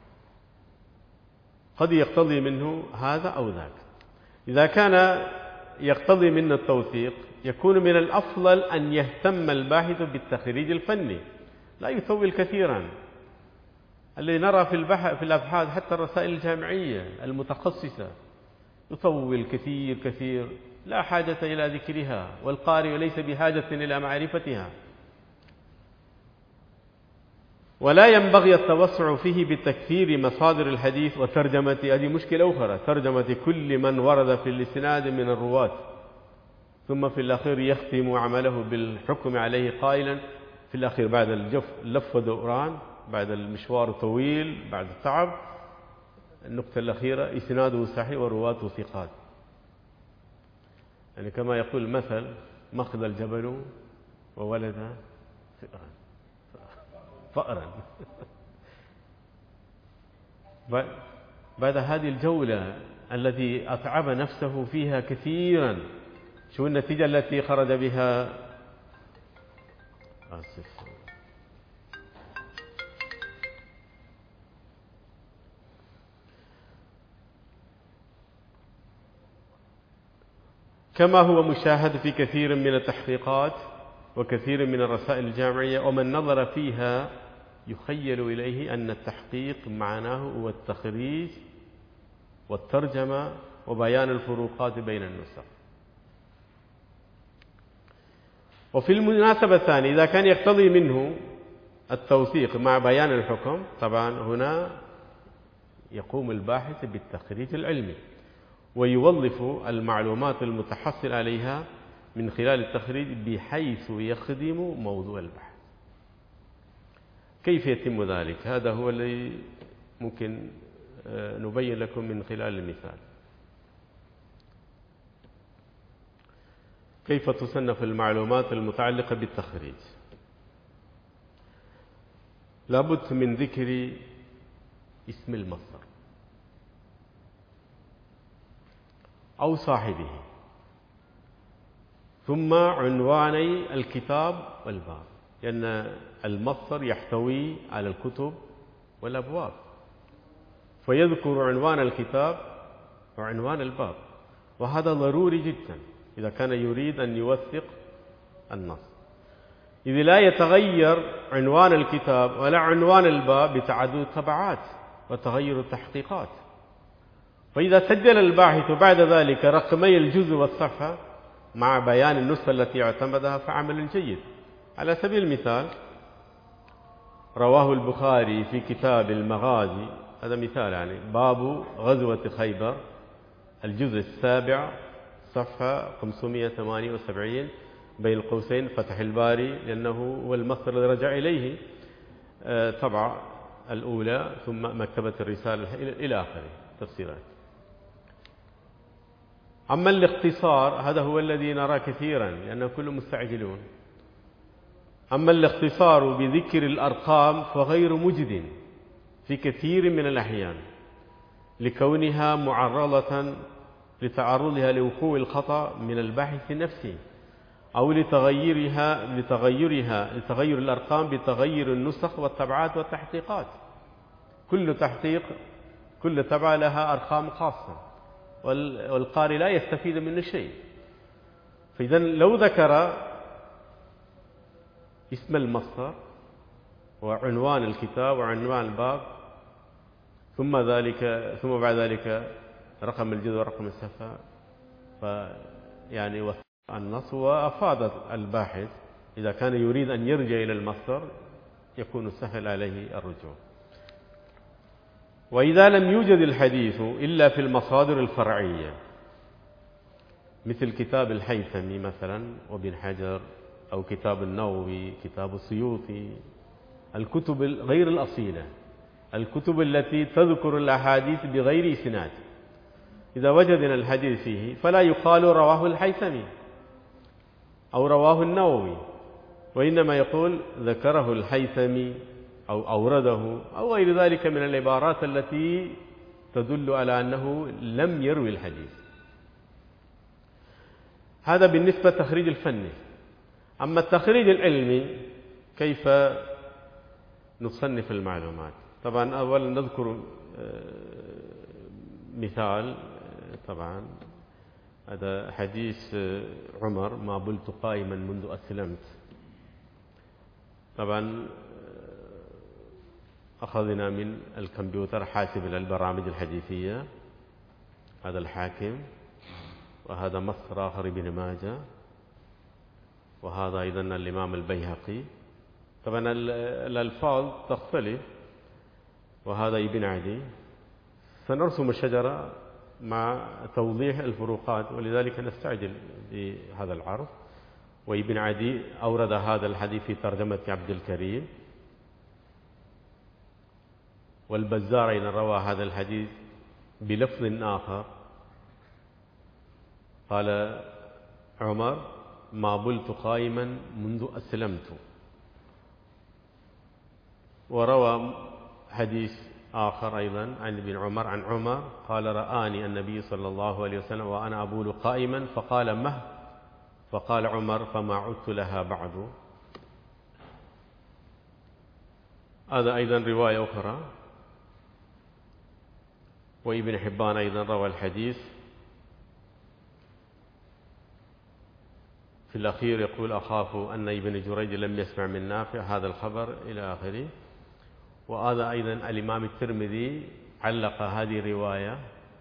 قد يقتضي منه هذا أو ذاك. إذا كان يقتضي منه التوثيق يكون من الأفضل أن يهتم الباحث بالتخريج الفني، لا يطول كثيرا. اللي نرى في الأبحاث حتى الرسائل الجامعية المتخصصة يطول كثير، لا حاجة إلى ذكرها، والقارئ ليس بحاجة إلى معرفتها. ولا ينبغي التوسع فيه بتكثير مصادر الحديث وترجمة، هذه مشكلة أخرى، ترجمة كل من ورد في الإسناد من الرواة، ثم في الأخير يختم عمله بالحكم عليه قائلا في الأخير بعد اللف ودوران، بعد المشوار طويل، بعد التعب، النقطة الأخيرة: إسناده صحيح ورواته ثقات. يعني كما يقول المثل: مخذ الجبل وولد فأرا. بعد هذه الجولة التي أتعب نفسه فيها كثيرا، شو النتيجة التي خرج بها؟ كما هو مشاهد في كثير من التحقيقات وكثير من الرسائل الجامعية، ومن نظر فيها يخيل إليه أن التحقيق معناه هو التخريج والترجمة وبيان الفروقات بين النسخ. وفي المناسبة الثانية، إذا كان يقتضي منه التوثيق مع بيان الحكم، طبعا هنا يقوم الباحث بالتخريج العلمي ويوظف المعلومات المتحصل عليها من خلال التخريج بحيث يخدم موضوع البحث. كيف يتم ذلك؟ هذا هو الذي ممكن نبين لكم من خلال المثال. كيف تصنف المعلومات المتعلقة بالتخريج؟ لابد من ذكر اسم المصدر أو صاحبه، ثم عنواني الكتاب والباب، لأن المصدر يحتوي على الكتب والأبواب، فيذكر عنوان الكتاب وعنوان الباب، وهذا ضروري جدا إذا كان يريد أن يوثق النص، إذ لا يتغير عنوان الكتاب ولا عنوان الباب بتعدد الطبعات وتغير التحقيقات. فإذا سجل الباحث بعد ذلك رقمي الجزء والصفحة مع بيان النسخة التي اعتمدها فعمل جيد. على سبيل المثال، رواه البخاري في كتاب المغازي، هذا مثال يعني، باب غزوة خيبر، الجزء السابع صفحة 578 بين قوسين فتح الباري، لأنه هو المصدر الذي رجع إليه طبعة الأولى، ثم مكتبة الرسالة إلى آخره تفسيرات. أما الاختصار هذا هو الذي نرى كثيرا لأنه كل مستعجلون. أما الاختصار بذكر الأرقام فغير مجد في كثير من الأحيان لكونها معرضة لتعرضها لوقوع الخطأ من الباحث نفسه، أو لتغير الأرقام بتغير النسخ والطبعات والتحقيقات. كل طبعة لها أرقام خاصة والقارئ لا يستفيد منه شيء. فإذا لو ذكر اسم المصدر وعنوان الكتاب وعنوان الباب ثم بعد ذلك رقم الجزء ورقم الصفحة، فيعني وثق النص وأفاد الباحث إذا كان يريد أن يرجع إلى المصدر يكون سهل عليه الرجوع. وإذا لم يوجد الحديث إلا في المصادر الفرعية مثل كتاب الهيثمي مثلا وابن حجر، أو كتاب النووي، كتاب السيوطي، الكتب غير الأصيلة، الكتب التي تذكر الأحاديث بغير إسناد، إذا وجدنا الحديث فيه فلا يقال رواه الهيثمي أو رواه النووي، وإنما يقول ذكره الهيثمي أو أورده أو غير ذلك من العبارات التي تدل على أنه لم يروي الحديث. هذا بالنسبة للتخريج الفني. أما التخريج العلمي كيف نصنف المعلومات؟ طبعا أولا نذكر مثال، طبعا هذا حديث عمر: ما بلت قائما منذ أسلمت. طبعا أخذنا من الكمبيوتر حاسب البرامج الحديثية، هذا الحاكم، وهذا مصدر آخر ابن ماجه، وهذا أيضا الإمام البيهقي. طبعا الألفاظ تختلف، وهذا ابن عدي. سنرسم الشجرة مع توضيح الفروقات، ولذلك نستعجل بهذا العرض. وابن عدي أورد هذا الحديث في ترجمة عبد الكريم، والبزار أيضا روى هذا الحديث بلفظ آخر، قال عمر: ما بلت قائما منذ أسلمت. وروى حديث آخر أيضا عن ابن عمر عن عمر قال: رآني النبي صلى الله عليه وسلم وأنا أبول قائما فقال: مه؟ فقال عمر: فما عدت لها بعد. هذا أيضا رواية أخرى. وابن حبان أيضا روى الحديث في الأخير يقول: أخاف أن ابن جريج لم يسمع من نافع هذا الخبر إلى آخره. وهذا أيضا الإمام الترمذي علق هذه الرواية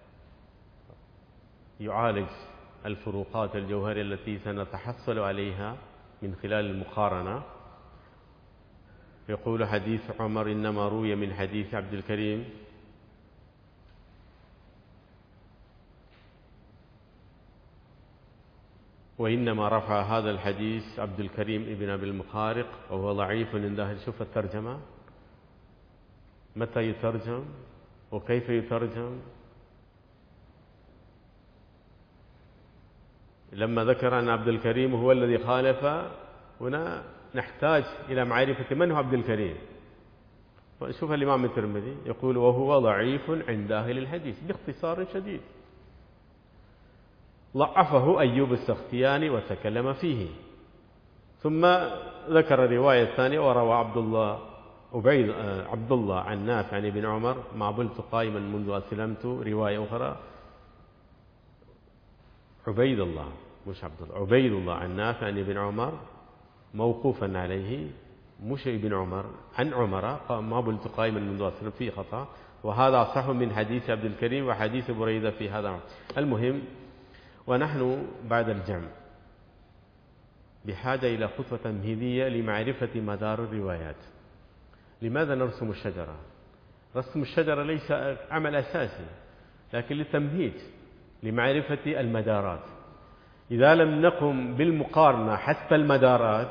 يعالج الفروقات الجوهرية التي سنتحصل عليها من خلال المقارنة. يقول حديث عمر إنما روي من حديث عبد الكريم، وإنما رفع هذا الحديث عبد الكريم ابن أبي المخارق وهو ضعيف عند أهل. شوف الترجمة، متى يترجم وكيف يترجم. لما ذكر أن عبد الكريم هو الذي خالف، هنا نحتاج إلى معرفة من هو عبد الكريم. شوف الإمام الترمذي يقول وهو ضعيف عند أهل الحديث باختصار شديد، ضعفه أيوب السختياني وتكلم فيه. ثم ذكر الرواية الثانية وروى عبد الله عن نافع عن ابن عمر ما بلت قائما منذ أسلمت. رواية أخرى عبيد الله عن نافع عن ابن عمر موقوفا عليه، مش ابن عمر عن عمر ما بلت قائما منذ أسلمت، فيه خطأ، وهذا صح من حديث عبد الكريم وحديث بريدة في هذا. المهم، ونحن بعد الجمع بحاجة إلى خطوة تمهيدية لمعرفة مدار الروايات. لماذا نرسم الشجرة؟ رسم الشجرة ليس عمل أساسي، لكن للتمهيد لمعرفة المدارات. إذا لم نقم بالمقارنة حسب المدارات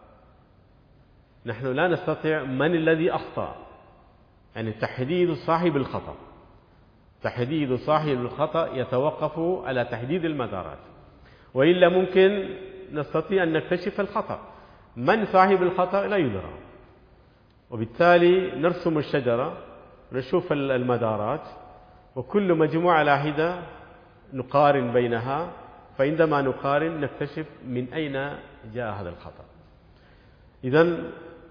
نحن لا نستطيع من الذي أخطأ، يعني تحديد صاحب الخطأ. تحديد صاحب الخطأ يتوقف على تحديد المدارات، وإلا ممكن نستطيع أن نكتشف الخطأ، من صاحب الخطأ لا يدرى. وبالتالي نرسم الشجرة، نشوف المدارات، وكل مجموعة على حدة نقارن بينها، فعندما نقارن نكتشف من أين جاء هذا الخطأ. إذن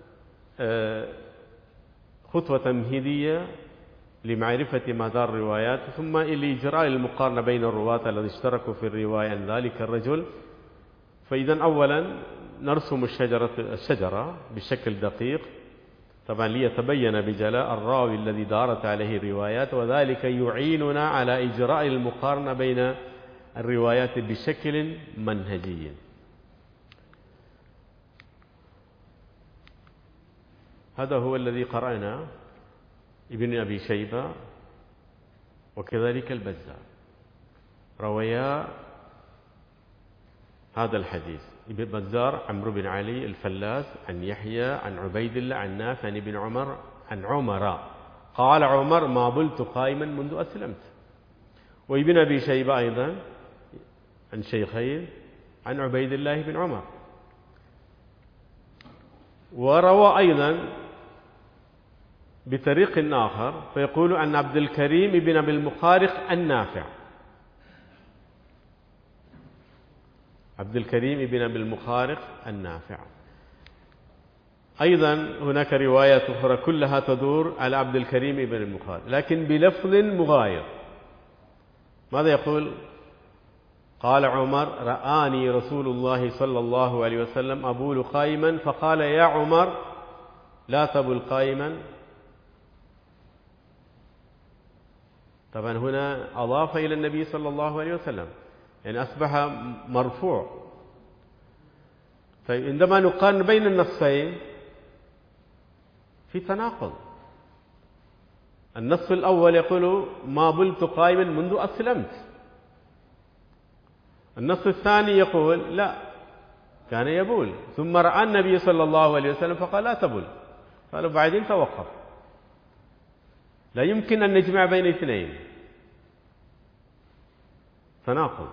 خطوة تمهيدية لمعرفة مدار الروايات، ثم لإجراء المقارنة بين الرواة الذين اشتركوا في الرواية عن ذلك الرجل. فإذا أولا نرسم الشجرة بشكل دقيق، طبعا ليتبين بجلاء الراوي الذي دارت عليه الروايات، وذلك يعيننا على إجراء المقارنة بين الروايات بشكل منهجي. هذا هو الذي قرأنا ابن أبي شيبة وكذلك البزار رويا هذا الحديث. ابن بزار عمرو بن علي الفلاس عن يحيى عن عبيد الله عن نافع عن ابن عمر عن عمر قال عمر ما بلت قائما منذ أسلمت. وابن أبي شيبة أيضا عن شيخين عن عبيد الله بن عمر. وروى أيضا بطريق آخر فيقول عن عبد الكريم بن أبي المخارق النافع. عبد الكريم بن أبي المخارق النافع. أيضا هناك روايات أخرى كلها تدور على عبد الكريم بن المخارق لكن بلفظ مغاير. ماذا يقول؟ قال عمر رآني رسول الله صلى الله عليه وسلم أبول قائما فقال يا عمر لا تبل قائما. طبعا هنا أضاف إلى النبي صلى الله عليه وسلم، يعني أصبح مرفوع. طيب عندما نقارن بين النصين في تناقض. النص الأول يقول ما بلت قائما منذ أسلمت، النص الثاني يقول لا كان يبول ثم رأى النبي صلى الله عليه وسلم فقال لا تبول، قالوا بعدين توقف. لا يمكن أن نجمع بين اثنين، تناقض.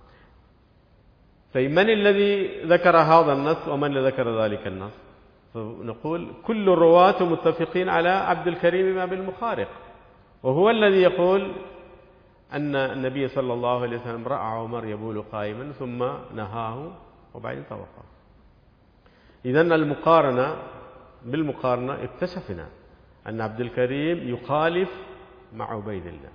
فمن الذي ذكر هذا النص ومن الذي ذكر ذلك النص؟ فنقول كل الرواة متفقين على عبد الكريم بن أبي المخارق، وهو الذي يقول أن النبي صلى الله عليه وسلم رأى عمر يبول قائما ثم نهاه وبعدين توقف. إذن بالمقارنة اكتشفنا أن عبد الكريم يخالف مع عبيد الله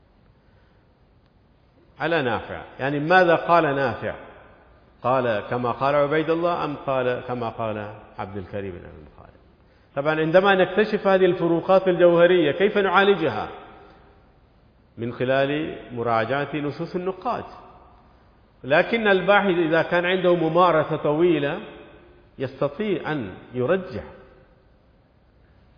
على نافع. يعني ماذا قال نافع؟ قال كما قال عبيد الله أم قال كما قال عبد الكريم بن أبي المخارق؟ طبعا عندما نكتشف هذه الفروقات الجوهرية كيف نعالجها؟ من خلال مراجعة نصوص النقاد. لكن الباحث إذا كان عنده ممارسة طويلة يستطيع أن يرجح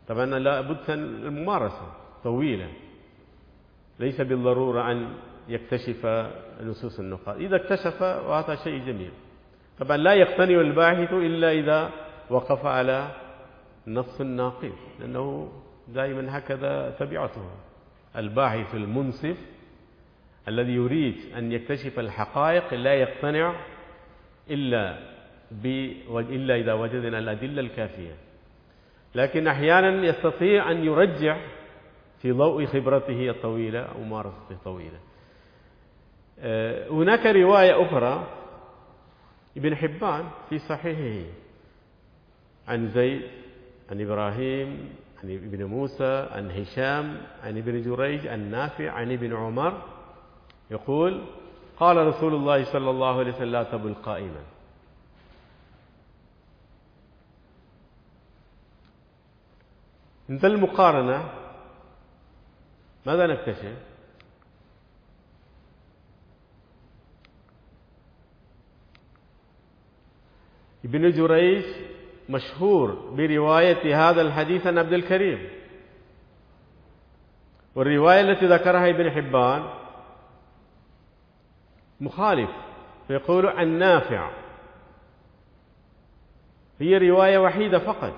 طبعا لا بد الممارسة طويلة، ليس بالضرورة أن يكتشف نصوص النقاد. إذا اكتشف وهذا شيء جميل. طبعا لا يقتنع الباحث إلا إذا وقف على نص ناقض، لأنه دائما هكذا طبيعته. الباحث المنصف الذي يريد أن يكتشف الحقائق لا يقتنع إلا إذا وجدنا الأدلة الكافية، لكن أحيانا يستطيع أن يرجح في ضوء خبرته الطويلة أو ممارسته الطويلة. هناك رواية أخرى ابن حبان في صحيحه عن زيد عن إبراهيم عن ابن موسى عن هشام عن ابن جريج عن نافع عن ابن عمر يقول: قال رسول الله صلى الله عليه وسلم: لا تبل قائما. عند المقارنة ماذا نكتشف؟ ابن جريج مشهور برواية هذا الحديث عن عبد الكريم، والرواية التي ذكرها ابن حبان مخالف، فيقول عن نافع، هي رواية وحيدة فقط،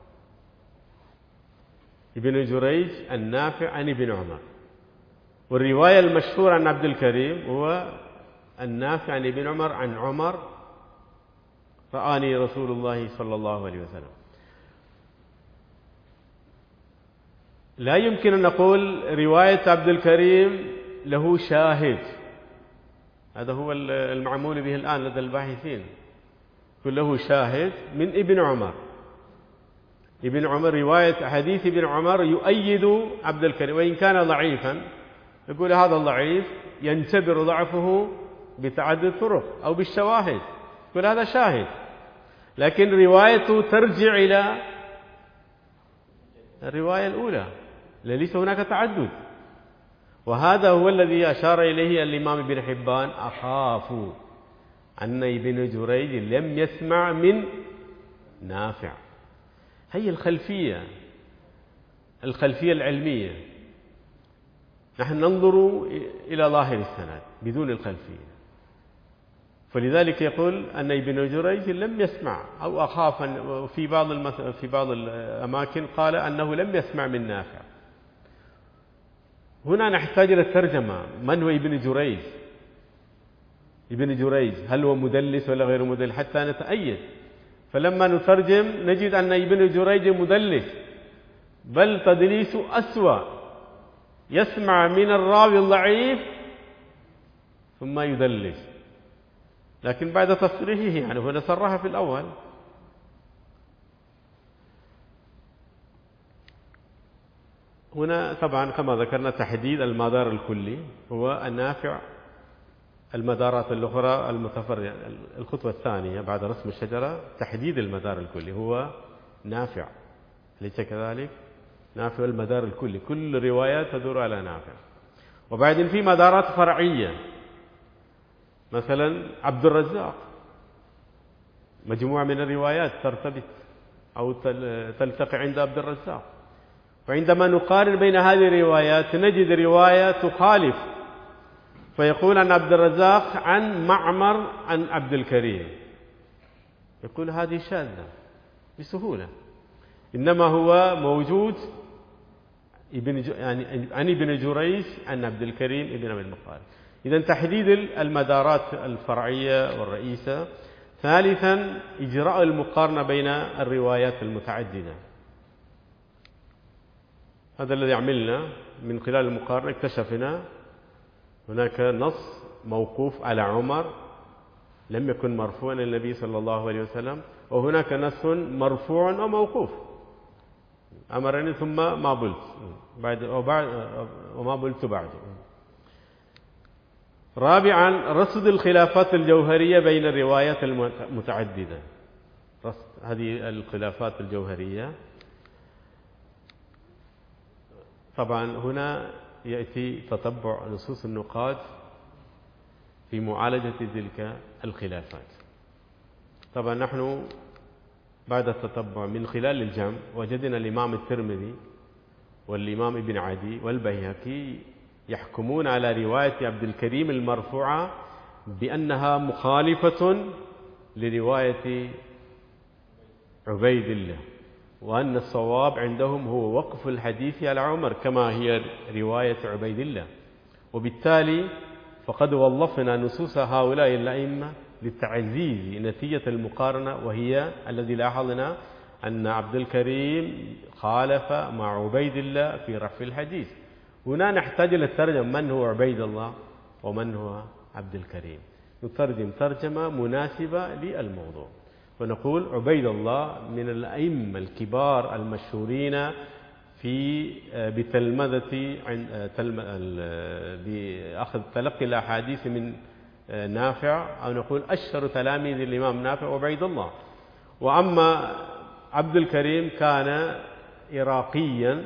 ابن جريج النافع عن ابن عمر. والرواية المشهورة عن عبد الكريم هو النافع عن ابن عمر عن عمر: رآني رسول الله صلى الله عليه وسلم. لا يمكن أن نقول رواية عبد الكريم له شاهد، هذا هو المعمول به الآن لدى الباحثين، له شاهد من ابن عمر. ابن عمر رواية حديث ابن عمر يؤيد عبد الكريم، وإن كان ضعيفا يقول هذا الضعيف ينتبر ضعفه بتعدد طرق أو بالشواهد، يقول هذا شاهد، لكن روايته ترجع إلى الرواية الأولى، ليس هناك تعدد. وهذا هو الذي أشار إليه الإمام ابن حبان: أخاف أن ابن جريج لم يسمع من نافع. هي الخلفية العلمية، نحن ننظر إلى ظاهر السند بدون الخلفية، فلذلك يقول أن ابن جريج لم يسمع، أو أخاف. في بعض الأماكن قال أنه لم يسمع من نافع. هنا نحتاج إلى الترجمة، من هو ابن جريج؟ ابن جريج هل هو مدلس ولا غير مدلس حتى نتأيد؟ فلما نترجم نجد أن ابن جريج مدلس، بل تدليس أسوأ، يسمع من الراوي الضعيف ثم يدلس، لكن بعد تصريحه، يعني هنا صرح في الأول. هنا طبعا كما ذكرنا تحديد المدار الكلي هو النافع. المدارات الأخرى المتفرعة، الخطوة الثانية بعد رسم الشجرة تحديد المدار الكلي هو نافع، ليس كذلك؟ نافع المدار الكلي، كل روايات تدور على نافع. وبعدين في مدارات فرعية، مثلا عبد الرزاق، مجموعة من الروايات ترتبط أو تلتقي عند عبد الرزاق، وعندما نقارن بين هذه الروايات نجد رواية تخالف، فيقول عن عبد الرزاق عن معمر عن عبد الكريم، يقول هذه شاذة بسهولة، إنما هو موجود عن ابن جريج عن عبد الكريم ابن أبي المخارج. إذن تحديد المدارات الفرعية والرئيسة. ثالثا إجراء المقارنة بين الروايات المتعددة، هذا الذي عملنا. من خلال المقارنة اكتشفنا هناك نص موقوف على عمر لم يكن مرفوعا للنبي صلى الله عليه وسلم، وهناك نص مرفوع وموقوف: أمرني ثم ما بلت وما بلت بعد. رابعا رصد الخلافات الجوهرية بين الروايات المتعددة، رصد هذه الخلافات الجوهرية. طبعا هنا يأتي تتبع نصوص النقاد في معالجة تلك الخلافات. طبعا نحن بعد التتبع من خلال الجمع وجدنا الإمام الترمذي والإمام ابن عدي والبيهقي يحكمون على رواية عبد الكريم المرفوعة بأنها مخالفة لرواية عبيد الله، وأن الصواب عندهم هو وقف الحديث على عمر كما هي رواية عبيد الله. وبالتالي فقد وظفنا نصوص هؤلاء الأئمة لتعزيز نتيجة المقارنة، وهي الذي لاحظنا أن عبد الكريم خالف مع عبيد الله في رفع الحديث. هنا نحتاج للترجمة من هو عبيد الله ومن هو عبد الكريم، نترجم ترجمة مناسبة للموضوع، ونقول عبيد الله من الأئمة الكبار المشهورين في بتلمذة بأخذ تلقي الأحاديث من نافع، أو نقول أشهر تلاميذ الإمام نافع عبيد الله. وأما عبد الكريم كان عراقيا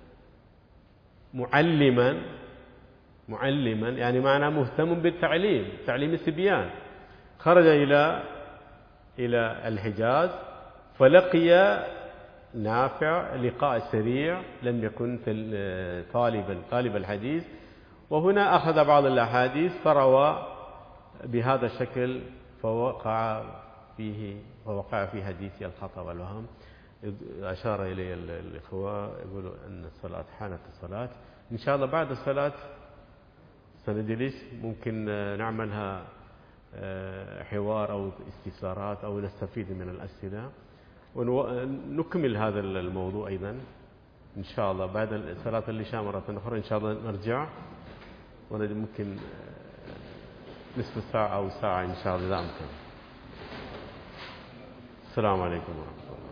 معلما يعني معناه مهتم بالتعليم، تعليم الصبيان. خرج إلى الحجاز فلقي نافع لقاء سريع، لم يكن طالب الحديث، وهنا أخذ بعض الأحاديث فروى بهذا الشكل فوقع في حديث الخطأ والوهم. أشار إلي الإخوة يقولوا أن الصلاة حانت الصلاة، إن شاء الله بعد الصلاة سنجلس ممكن نعملها حوار أو استفسارات أو نستفيد من الأسئلة ونكمل هذا الموضوع أيضا إن شاء الله بعد صلاة العشاء مرة أخرى. إن شاء الله نرجع ممكن نصف ساعة أو ساعة إن شاء الله إذا أمكن. السلام عليكم ورحمة الله.